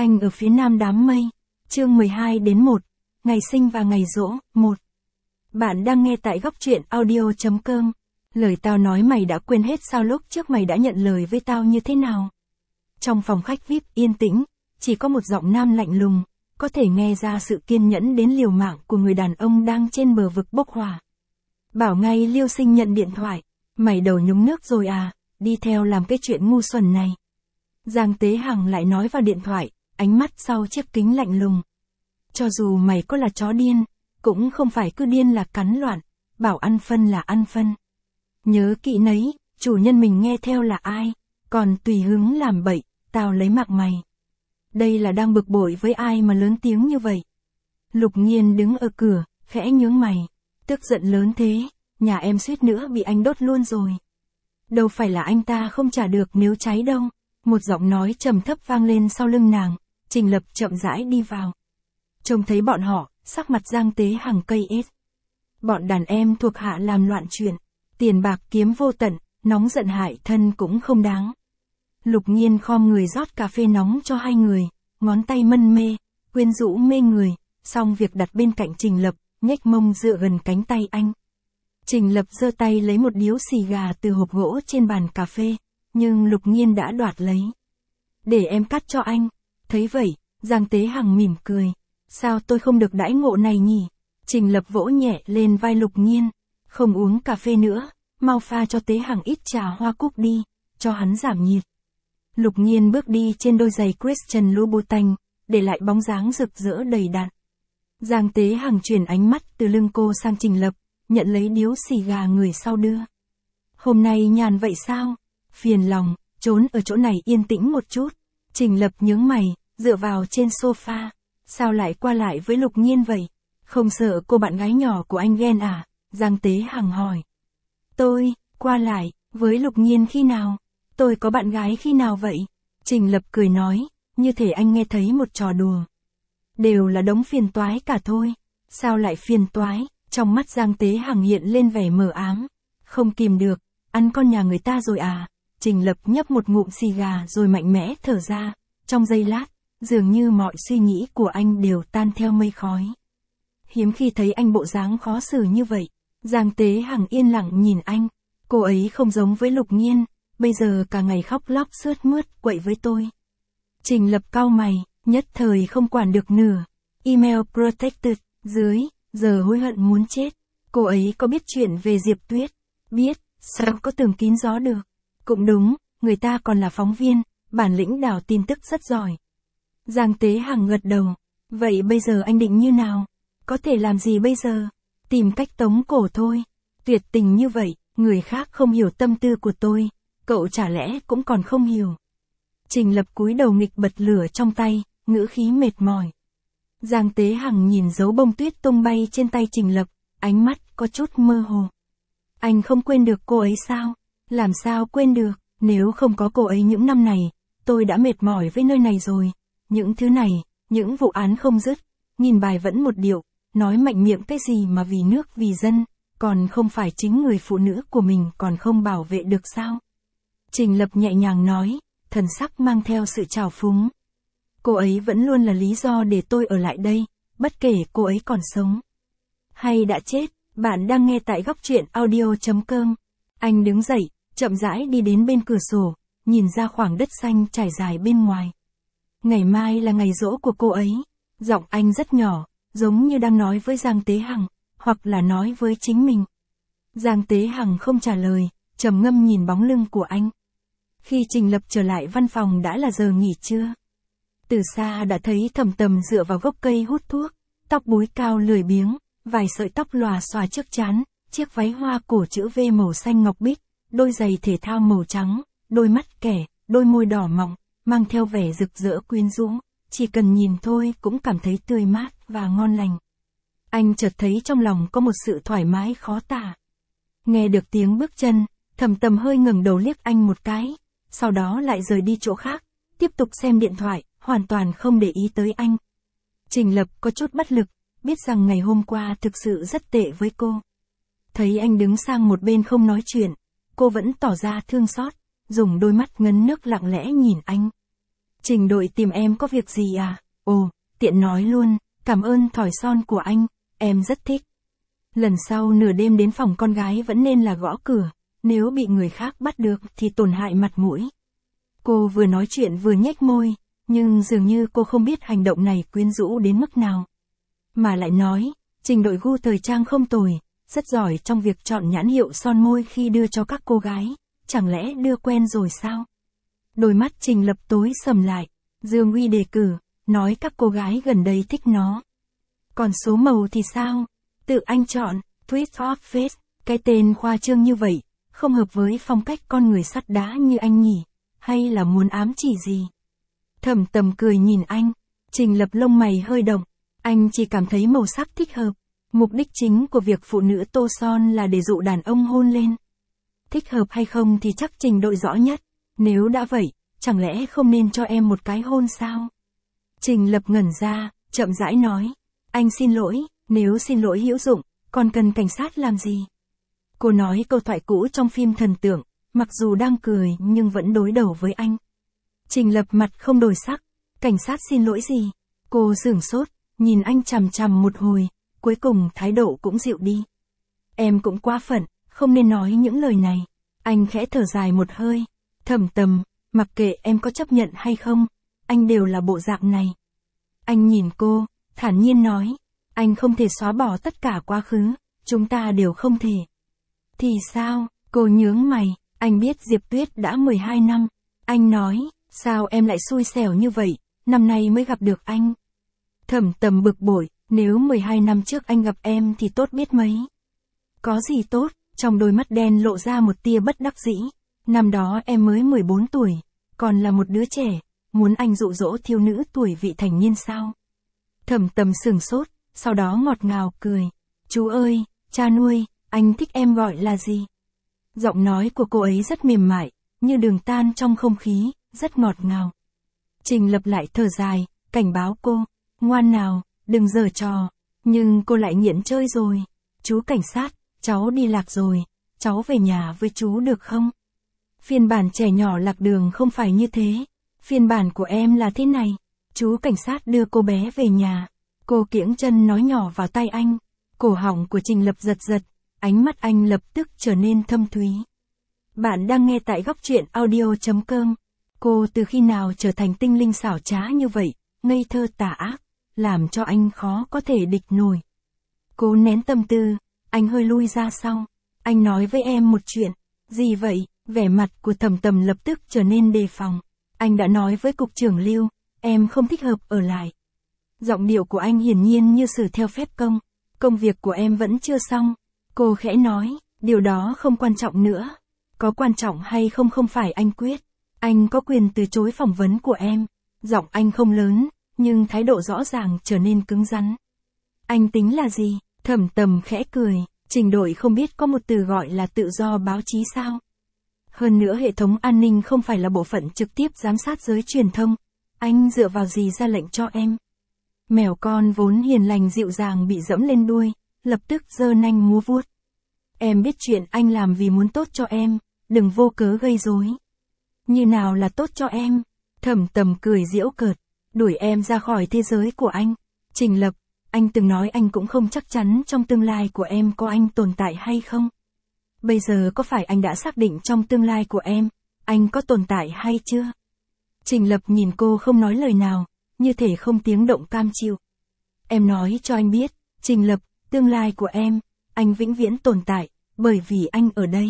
Anh ở phía nam đám mây. Chương 12 đến 1. Ngày sinh và ngày giỗ, 1. Bạn đang nghe tại góc truyện audio.com. Lời tao nói mày đã quên hết sao lúc trước mày đã nhận lời với tao như thế nào? Trong phòng khách VIP yên tĩnh, chỉ có một giọng nam lạnh lùng, có thể nghe ra sự kiên nhẫn đến liều mạng của người đàn ông đang trên bờ vực bốc hỏa. Bảo ngay Liêu Sinh nhận điện thoại. Mày đầu nhúng nước rồi à, đi theo làm cái chuyện ngu xuẩn này. Giang Tế Hằng lại nói vào điện thoại, ánh mắt sau chiếc kính lạnh lùng. Cho dù mày có là chó điên, cũng không phải cứ điên là cắn loạn, bảo ăn phân là ăn phân. Nhớ kỹ nấy, chủ nhân mình nghe theo là ai, còn tùy hứng làm bậy, tao lấy mặc mày. Đây là đang bực bội với ai mà lớn tiếng như vậy? Lục Nhiên đứng ở cửa, khẽ nhướng mày. Tức giận lớn thế, nhà em suýt nữa bị anh đốt luôn rồi. Đâu phải là anh ta không trả được nếu cháy đâu. Một giọng nói trầm thấp vang lên sau lưng nàng, Trình Lập chậm rãi đi vào. Trông thấy bọn họ, sắc mặt Giang Tế Hằng cây ết. Bọn đàn em thuộc hạ làm loạn chuyện, tiền bạc kiếm vô tận, nóng giận hại thân cũng không đáng. Lục Nhiên khom người rót cà phê nóng cho hai người, ngón tay mân mê, quyến rũ mê người, xong việc đặt bên cạnh Trình Lập, nhếch mông dựa gần cánh tay anh. Trình Lập giơ tay lấy một điếu xì gà từ hộp gỗ trên bàn cà phê, nhưng Lục Nhiên đã đoạt lấy. Để em cắt cho anh. Thấy vậy, Giang Tế Hằng mỉm cười. Sao tôi không được đãi ngộ này nhỉ? Trình Lập vỗ nhẹ lên vai Lục Nhiên. Không uống cà phê nữa, mau pha cho Tế Hằng ít trà hoa cúc đi, cho hắn giảm nhiệt. Lục Nhiên bước đi trên đôi giày Christian Louboutin, để lại bóng dáng rực rỡ đầy đặn. Giang Tế Hằng chuyển ánh mắt từ lưng cô sang Trình Lập, nhận lấy điếu xì gà người sau đưa. Hôm nay nhàn vậy sao? Phiền lòng, trốn ở chỗ này yên tĩnh một chút. Trình Lập nhướng mày, dựa vào trên sofa. Sao lại qua lại với Lục Nhiên vậy? Không sợ cô bạn gái nhỏ của anh ghen à? Giang Tế Hằng hỏi. Tôi, qua lại, với Lục Nhiên khi nào? Tôi có bạn gái khi nào vậy? Trình Lập cười nói, như thể anh nghe thấy một trò đùa. Đều là đống phiền toái cả thôi. Sao lại phiền toái? Trong mắt Giang Tế Hằng hiện lên vẻ mờ ám. Không kìm được, ăn con nhà người ta rồi à? Trình Lập nhấp một ngụm xì gà rồi mạnh mẽ thở ra. Trong giây lát, dường như mọi suy nghĩ của anh đều tan theo mây khói. Hiếm khi thấy anh bộ dáng khó xử như vậy. Giang Tế Hằng yên lặng nhìn anh. Cô ấy không giống với Lục Nhiên, bây giờ cả ngày khóc lóc sướt mướt quậy với tôi. Trình Lập cau mày, nhất thời không quản được nửa. Email protected, dưới, giờ hối hận muốn chết. Cô ấy có biết chuyện về Diệp Tuyết? Biết, sao có tường kín gió được? Cũng đúng, người ta còn là phóng viên, bản lĩnh đào tin tức rất giỏi. Giang Tế Hằng gật đầu. Vậy bây giờ anh định như nào? Có thể làm gì bây giờ? Tìm cách tống cổ thôi. Tuyệt tình như vậy, người khác không hiểu tâm tư của tôi, cậu chả lẽ cũng còn không hiểu. Trình Lập cúi đầu nghịch bật lửa trong tay, ngữ khí mệt mỏi. Giang Tế Hằng nhìn dấu bông tuyết tung bay trên tay Trình Lập, ánh mắt có chút mơ hồ. Anh không quên được cô ấy sao? Làm sao quên được, nếu không có cô ấy những năm này, tôi đã mệt mỏi với nơi này rồi. Những thứ này, những vụ án không dứt, nghìn bài vẫn một điệu, nói mạnh miệng cái gì mà vì nước vì dân, còn không phải chính người phụ nữ của mình còn không bảo vệ được sao? Trình Lập nhẹ nhàng nói, thần sắc mang theo sự trào phúng. Cô ấy vẫn luôn là lý do để tôi ở lại đây, bất kể cô ấy còn sống hay đã chết. Bạn đang nghe tại góc truyện audio.com. Anh đứng dậy, chậm rãi đi đến bên cửa sổ, nhìn ra khoảng đất xanh trải dài bên ngoài. Ngày mai là ngày giỗ của cô ấy. Giọng anh rất nhỏ, giống như đang nói với Giang Tế Hằng, hoặc là nói với chính mình. Giang Tế Hằng không trả lời, trầm ngâm nhìn bóng lưng của anh. Khi Trình Lập trở lại văn phòng đã là giờ nghỉ trưa. Từ xa đã thấy Thẩm Tầm dựa vào gốc cây hút thuốc, tóc búi cao lười biếng, vài sợi tóc lòa xòa trước trán, chiếc váy hoa cổ chữ V màu xanh ngọc bích, đôi giày thể thao màu trắng, đôi mắt kẻ, đôi môi đỏ mọng, mang theo vẻ rực rỡ quyến rũ, chỉ cần nhìn thôi cũng cảm thấy tươi mát và ngon lành. Anh chợt thấy trong lòng có một sự thoải mái khó tả. Nghe được tiếng bước chân, Thẩm Tầm hơi ngẩng đầu liếc anh một cái, sau đó lại rời đi chỗ khác, tiếp tục xem điện thoại, hoàn toàn không để ý tới anh. Trình Lập có chút bất lực, biết rằng ngày hôm qua thực sự rất tệ với cô. Thấy anh đứng sang một bên không nói chuyện, cô vẫn tỏ ra thương xót, dùng đôi mắt ngấn nước lặng lẽ nhìn anh. Trình Đội tìm em có việc gì à? Ồ, tiện nói luôn, cảm ơn thỏi son của anh, em rất thích. Lần sau nửa đêm đến phòng con gái vẫn nên là gõ cửa, nếu bị người khác bắt được thì tổn hại mặt mũi. Cô vừa nói chuyện vừa nhếch môi, nhưng dường như cô không biết hành động này quyến rũ đến mức nào. Mà lại nói, Trình Đội gu thời trang không tồi, rất giỏi trong việc chọn nhãn hiệu son môi khi đưa cho các cô gái, chẳng lẽ đưa quen rồi sao? Đôi mắt Trình Lập tối sầm lại, Dương Uy đề cử, nói các cô gái gần đây thích nó. Còn số màu thì sao? Tự anh chọn, Twist of Fate, cái tên khoa trương như vậy, không hợp với phong cách con người sắt đá như anh nhỉ, hay là muốn ám chỉ gì? Thẩm Tầm cười nhìn anh, Trình Lập lông mày hơi động, anh chỉ cảm thấy màu sắc thích hợp. Mục đích chính của việc phụ nữ tô son là để dụ đàn ông hôn lên. Thích hợp hay không thì chắc Trình Đội rõ nhất, nếu đã vậy, chẳng lẽ không nên cho em một cái hôn sao? Trình Lập ngẩn ra, chậm rãi nói, anh xin lỗi, nếu xin lỗi hữu dụng, còn cần cảnh sát làm gì? Cô nói câu thoại cũ trong phim thần tượng, mặc dù đang cười nhưng vẫn đối đầu với anh. Trình Lập mặt không đổi sắc, cảnh sát xin lỗi gì? Cô sửng sốt, nhìn anh chằm chằm một hồi, cuối cùng thái độ cũng dịu đi. Em cũng quá phận, không nên nói những lời này. Anh khẽ thở dài một hơi, Thẩm Tầm, mặc kệ em có chấp nhận hay không, anh đều là bộ dạng này. Anh nhìn cô, thản nhiên nói, anh không thể xóa bỏ tất cả quá khứ, chúng ta đều không thể. Thì sao? Cô nhướng mày, anh biết Diệp Tuyết đã 12 năm. Anh nói, sao em lại xui xẻo như vậy, năm nay mới gặp được anh. Thẩm Tầm bực bội, nếu 12 năm trước anh gặp em thì tốt biết mấy. Có gì tốt, trong đôi mắt đen lộ ra một tia bất đắc dĩ. Năm đó em mới 14 tuổi, còn là một đứa trẻ, muốn anh dụ dỗ thiếu nữ tuổi vị thành niên sao? Thẩm Tầm sửng sốt, sau đó ngọt ngào cười. Chú ơi, cha nuôi, anh thích em gọi là gì? Giọng nói của cô ấy rất mềm mại, như đường tan trong không khí, rất ngọt ngào. Trình Lập lại thở dài, cảnh báo cô, ngoan nào, đừng giở trò. Nhưng cô lại nghiện chơi rồi. Chú cảnh sát, cháu đi lạc rồi, cháu về nhà với chú được không? Phiên bản trẻ nhỏ lạc đường không phải như thế. Phiên bản của em là thế này. Chú cảnh sát đưa cô bé về nhà. Cô kiễng chân nói nhỏ vào tai anh. Cổ họng của Trình Lập giật giật, ánh mắt anh lập tức trở nên thâm thúy. Bạn đang nghe tại góc truyện audio.com. Cô từ khi nào trở thành tinh linh xảo trá như vậy, ngây thơ tà ác, làm cho anh khó có thể địch nổi. Cô nén tâm tư, anh hơi lui ra sau. Anh nói với em một chuyện. Gì vậy? Vẻ mặt của Thẩm Tầm lập tức trở nên đề phòng. Anh đã nói với cục trưởng Lưu, em không thích hợp ở lại. Giọng điệu của anh hiển nhiên như xử theo phép công. Công việc của em vẫn chưa xong. Cô khẽ nói, điều đó không quan trọng nữa. Có quan trọng hay không không phải anh quyết. Anh có quyền từ chối phỏng vấn của em. Giọng anh không lớn, nhưng thái độ rõ ràng trở nên cứng rắn. Anh tính là gì? Thẩm Tầm khẽ cười, Trình Đội không biết có một từ gọi là tự do báo chí sao? Hơn nữa hệ thống an ninh không phải là bộ phận trực tiếp giám sát giới truyền thông. Anh dựa vào gì ra lệnh cho em? Mèo con vốn hiền lành dịu dàng bị dẫm lên đuôi, lập tức giơ nanh múa vuốt. Em biết chuyện anh làm vì muốn tốt cho em, đừng vô cớ gây rối. Như nào là tốt cho em? Thẩm Tầm cười giễu cợt, đuổi em ra khỏi thế giới của anh. Trình Lập, anh từng nói anh cũng không chắc chắn trong tương lai của em có anh tồn tại hay không. Bây giờ có phải anh đã xác định trong tương lai của em, anh có tồn tại hay chưa? Trình Lập nhìn cô không nói lời nào, như thể không tiếng động cam chịu. Em nói cho anh biết, Trình Lập, tương lai của em, anh vĩnh viễn tồn tại, bởi vì anh ở đây.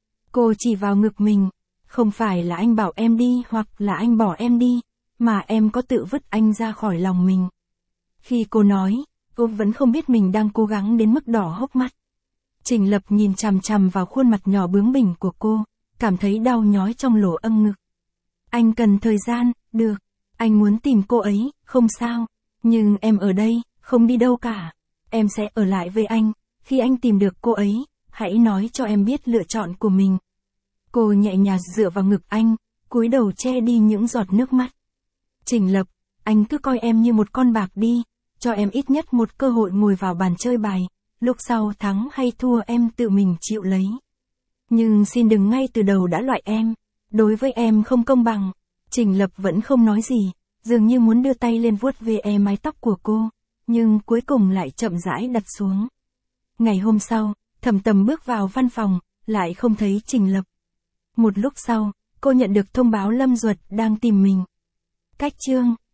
Cô chỉ vào ngực mình, không phải là anh bảo em đi hoặc là anh bỏ em đi, mà em có tự vứt anh ra khỏi lòng mình. Khi cô nói, cô vẫn không biết mình đang cố gắng đến mức đỏ hốc mắt. Trình Lập nhìn chằm chằm vào khuôn mặt nhỏ bướng bỉnh của cô, cảm thấy đau nhói trong lỗ âm ngực. Anh cần thời gian, được. Anh muốn tìm cô ấy, không sao. Nhưng em ở đây, không đi đâu cả. Em sẽ ở lại với anh. Khi anh tìm được cô ấy, hãy nói cho em biết lựa chọn của mình. Cô nhẹ nhàng dựa vào ngực anh, cúi đầu che đi những giọt nước mắt. Trình Lập, anh cứ coi em như một con bạc đi, cho em ít nhất một cơ hội ngồi vào bàn chơi bài, lúc sau thắng hay thua em tự mình chịu lấy. Nhưng xin đừng ngay từ đầu đã loại em, đối với em không công bằng. Trình Lập vẫn không nói gì, dường như muốn đưa tay lên vuốt ve mái tóc của cô, nhưng cuối cùng lại chậm rãi đặt xuống. Ngày hôm sau, Thẩm Tầm bước vào văn phòng, lại không thấy Trình Lập. Một lúc sau, cô nhận được thông báo Lâm Duật đang tìm mình. Cách chương